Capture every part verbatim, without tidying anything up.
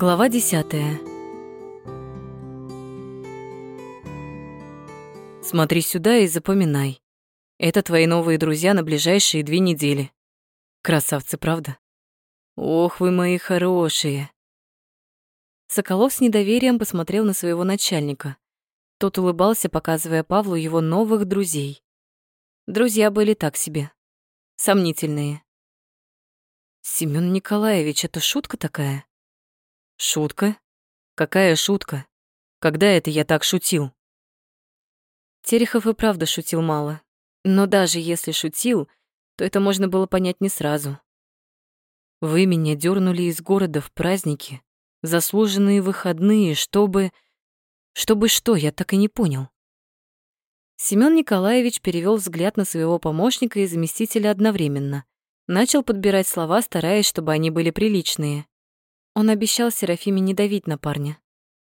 Глава десятая. Смотри сюда и запоминай. Это твои новые друзья на ближайшие две недели. Красавцы, правда? Ох, вы мои хорошие. Соколов с недоверием посмотрел на своего начальника. Тот улыбался, показывая Павлу его новых друзей. Друзья были так себе. Сомнительные. Семён Николаевич, это шутка такая? Шутка? Какая шутка? Когда это я так шутил? Терехов и правда шутил мало. Но даже если шутил, то это можно было понять не сразу. Вы меня дёрнули из города в праздники, в заслуженные выходные, чтобы... Чтобы что, я так и не понял. Семён Николаевич перевёл взгляд на своего помощника и заместителя одновременно. Начал подбирать слова, стараясь, чтобы они были приличные. Он обещал Серафиме не давить на парня.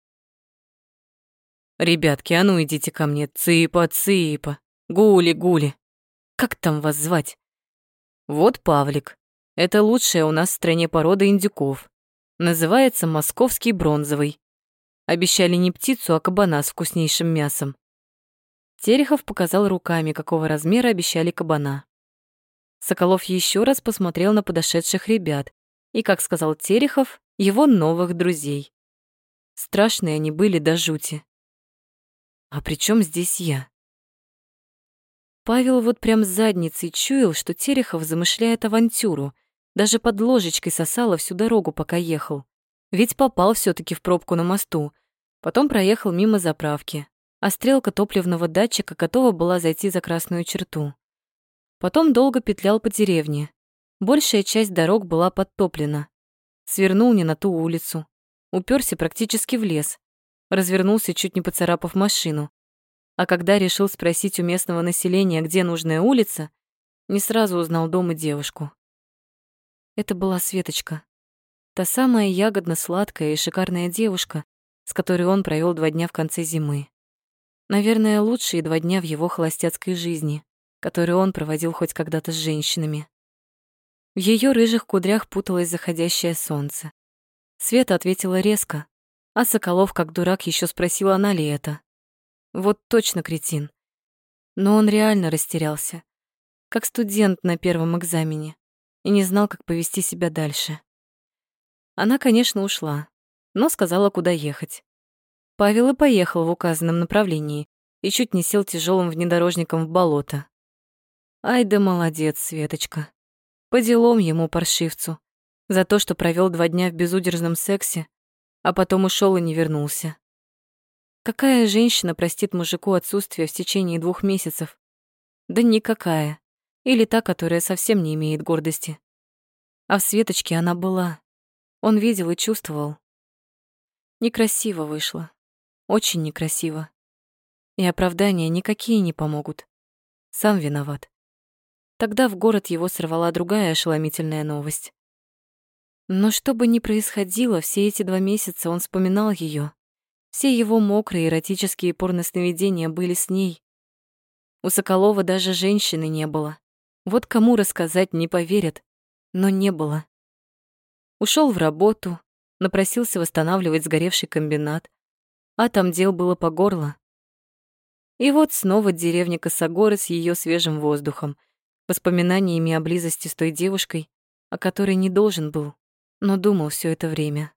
«Ребятки, а ну идите ко мне, цыпа, цыпа, гули, гули. Как там вас звать? Вот Павлик. Это лучшая у нас в стране порода индюков. Называется московский бронзовый. Обещали не птицу, а кабана с вкуснейшим мясом». Терехов показал руками, какого размера обещали кабана. Соколов еще раз посмотрел на подошедших ребят и, как сказал Терехов, его новых друзей. Страшные они были до жути. А при чем здесь я? Павел вот прям с задницей чуял, что Терехов замышляет авантюру, даже под ложечкой сосало всю дорогу, пока ехал. Ведь попал все таки в пробку на мосту, потом проехал мимо заправки, а стрелка топливного датчика готова была зайти за красную черту. Потом долго петлял по деревне. Большая часть дорог была подтоплена. Свернул не на ту улицу. Уперся практически в лес. Развернулся, чуть не поцарапав машину. А когда решил спросить у местного населения, где нужная улица, не сразу узнал дом и девушку. Это была Светочка. Та самая ягодно-сладкая и шикарная девушка, с которой он провел два дня в конце зимы. Наверное, лучшие два дня в его холостяцкой жизни, которую он проводил хоть когда-то с женщинами. В ее рыжих кудрях путалось заходящее солнце. Света ответила резко, а Соколов, как дурак, еще спросил, она ли это. Вот точно кретин. Но он реально растерялся, как студент на первом экзамене, и не знал, как повести себя дальше. Она, конечно, ушла, но сказала, куда ехать. Павел и поехал в указанном направлении и чуть не сел тяжелым внедорожником в болото. Ай да молодец, Светочка. По делам ему, паршивцу, за то, что провел два дня в безудержном сексе, а потом ушел и не вернулся. Какая женщина простит мужику отсутствие в течение двух месяцев? Да никакая. Или та, которая совсем не имеет гордости. А в Светочке она была. Он видел и чувствовал. Некрасиво вышло. Очень некрасиво. И оправдания никакие не помогут. Сам виноват. Тогда в город его сорвала другая ошеломительная новость. Но что бы ни происходило, все эти два месяца он вспоминал ее. Все его мокрые эротические порносновидения были с ней. У Соколова даже женщины не было. Вот кому рассказать не поверят, но не было. Ушел в работу, напросился восстанавливать сгоревший комбинат, а там дел было по горло. И вот снова деревня Косогоры с ее свежим воздухом, воспоминаниями о близости с той девушкой, о которой не должен был, но думал все это время.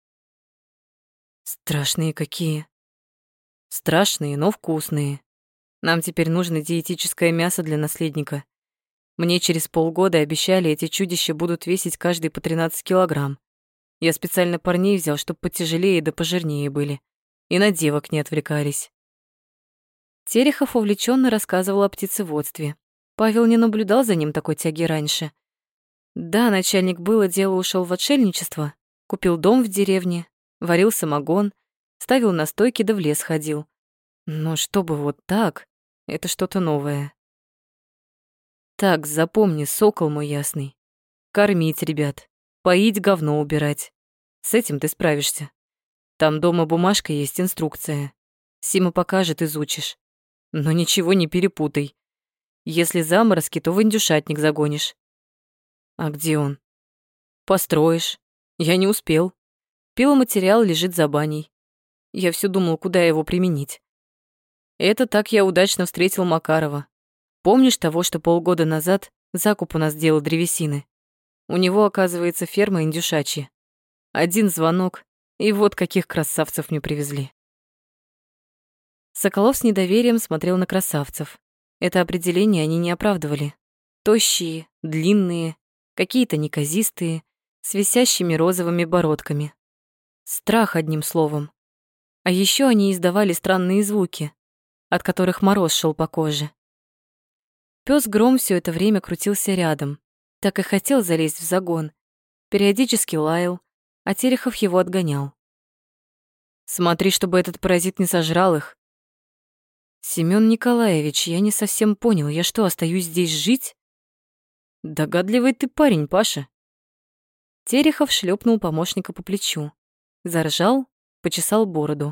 Страшные какие. Страшные, но вкусные. Нам теперь нужно диетическое мясо для наследника. Мне через полгода обещали, эти чудища будут весить каждый по тринадцать килограмм. Я специально парней взял, чтоб потяжелее да пожирнее были. И на девок не отвлекались. Терехов увлеченно рассказывал о птицеводстве. Павел не наблюдал за ним такой тяги раньше. Да, начальник было дело ушел в отшельничество, купил дом в деревне, варил самогон, ставил настойки да в лес ходил. Но чтобы вот так, это что-то новое. Так, запомни, сокол мой ясный. Кормить ребят, поить, говно убирать. С этим ты справишься. Там дома бумажка есть, инструкция. Сима покажет, изучишь. Но ничего не перепутай. Если заморозки, то в индюшатник загонишь. А где он? Построишь. Я не успел. Пиломатериал лежит за баней. Я все думал, куда его применить. Это так я удачно встретил Макарова. Помнишь того, что полгода назад закуп у нас делал древесины? У него, оказывается, ферма индюшачья. Один звонок, и вот каких красавцев мне привезли. Соколов с недоверием смотрел на красавцев. Это определение они не оправдывали. Тощие, длинные, какие-то неказистые, с висящими розовыми бородками. Страх, одним словом. А еще они издавали странные звуки, от которых мороз шел по коже. Пёс Гром все это время крутился рядом, так и хотел залезть в загон. Периодически лаял, а Терехов его отгонял. «Смотри, чтобы этот паразит не сожрал их». «Семён Николаевич, я не совсем понял, я что, остаюсь здесь жить?» «Догадливый ты парень, Паша». Терехов шлепнул помощника по плечу, заржал, почесал бороду.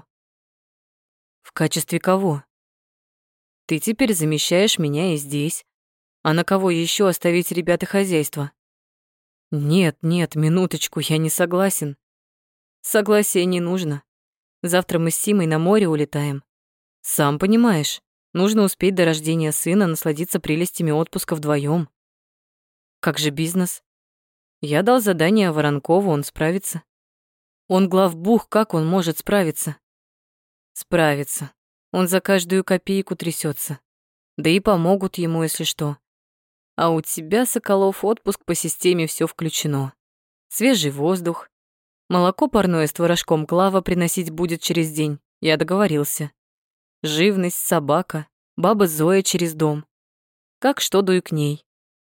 «В качестве кого? Ты теперь замещаешь меня и здесь. А на кого еще оставить ребят и хозяйство?» «Нет, нет, минуточку, я не согласен». «Согласия не нужно. Завтра мы с Симой на море улетаем. Сам понимаешь, нужно успеть до рождения сына насладиться прелестями отпуска вдвоем. Как же бизнес? Я дал задание Воронкову, он справится. Он главбух, как он может справиться? Справится. Он за каждую копейку трясется. Да и помогут ему, если что. А у тебя, Соколов, отпуск по системе все включено. Свежий воздух. Молоко парное с творожком Клава приносить будет через день. Я договорился. Живность, собака, баба Зоя через дом. Как что, дуй к ней.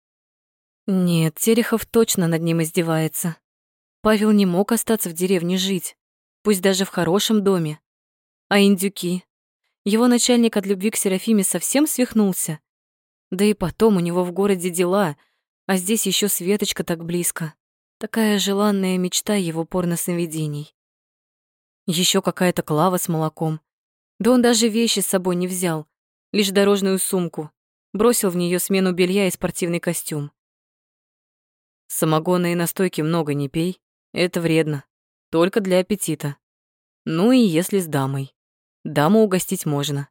Нет, Терехов точно над ним издевается. Павел не мог остаться в деревне жить, пусть даже в хорошем доме. А индюки? Его начальник от любви к Серафиме совсем свихнулся. Да и потом у него в городе дела, а здесь еще Светочка так близко. Такая желанная мечта его порносновидений. Еще какая-то Клава с молоком. Да он даже вещи с собой не взял, лишь дорожную сумку. Бросил в нее смену белья и спортивный костюм. Самогона и настойки много не пей, это вредно. Только для аппетита. Ну и если с дамой. Даму угостить можно.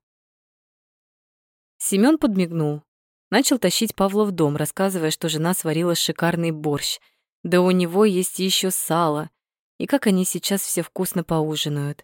Семён подмигнул. Начал тащить Павла в дом, рассказывая, что жена сварила шикарный борщ. Да у него есть еще сало. И как они сейчас все вкусно поужинают.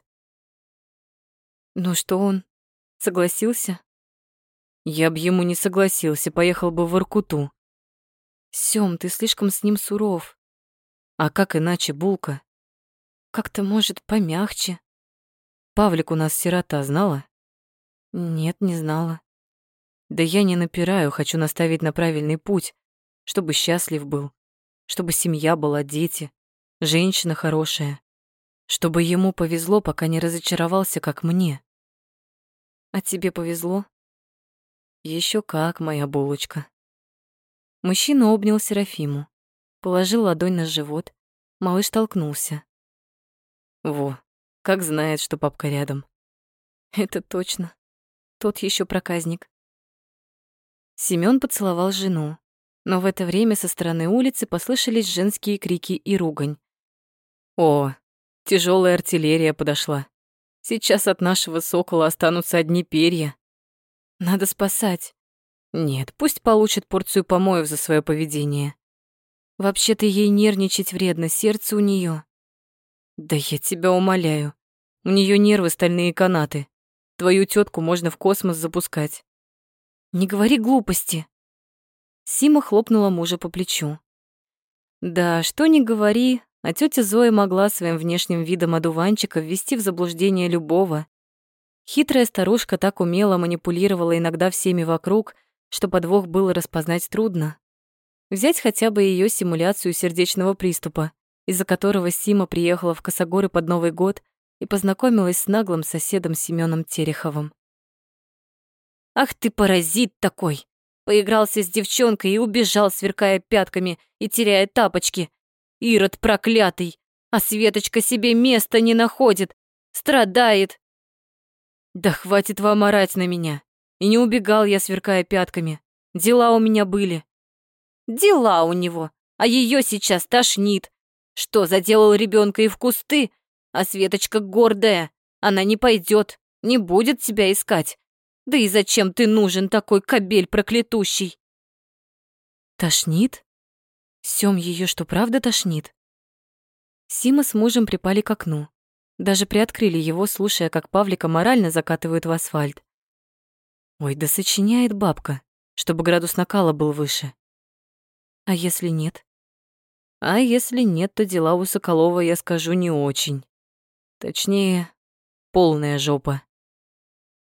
Ну что он? Согласился? Я б ему не согласился, поехал бы в Воркуту. Сём, ты слишком с ним суров. А как иначе, Булка? Как-то, может, помягче. Павлик у нас сирота, знала? Нет, не знала. Да я не напираю, хочу наставить на правильный путь, чтобы счастлив был, чтобы семья была, дети, женщина хорошая, чтобы ему повезло, пока не разочаровался, как мне. А тебе повезло? Еще как, моя булочка. Мужчина обнял Серафиму, положил ладонь на живот, малыш толкнулся. Во, как знает, что папка рядом. Это точно. Тот еще проказник. Семён поцеловал жену, но в это время со стороны улицы послышались женские крики и ругань. О, тяжелая артиллерия подошла. Сейчас от нашего сокола останутся одни перья. Надо спасать. Нет, пусть получит порцию помоев за свое поведение. Вообще-то ей нервничать вредно, сердце у нее. Да я тебя умоляю. У нее нервы стальные канаты. Твою тетку можно в космос запускать. Не говори глупости. Сима хлопнула мужа по плечу. Да, что ни говори, а тетя Зоя могла своим внешним видом одуванчика ввести в заблуждение любого. Хитрая старушка так умело манипулировала иногда всеми вокруг, что подвох было распознать трудно. Взять хотя бы ее симуляцию сердечного приступа, из-за которого Сима приехала в Косогоры под Новый год и познакомилась с наглым соседом Семёном Тереховым. «Ах ты паразит такой! Поигрался с девчонкой и убежал, сверкая пятками и теряя тапочки. Ирод проклятый! А Светочка себе места не находит, страдает!» «Да хватит вам орать на меня! И не убегал я, сверкая пятками. Дела у меня были». «Дела у него, а ее сейчас тошнит. Что, заделал ребенка и в кусты? А Светочка гордая, она не пойдет, не будет тебя искать. Да и зачем ты нужен, такой кобель проклятущий? Тошнит? Сём ее что, правда тошнит? Сима с мужем припали к окну. Даже приоткрыли его, слушая, как Павлика морально закатывают в асфальт. Ой, да сочиняет бабка, чтобы градус накала был выше. А если нет? А если нет, то дела у Соколова, я скажу, не очень. Точнее, полная жопа.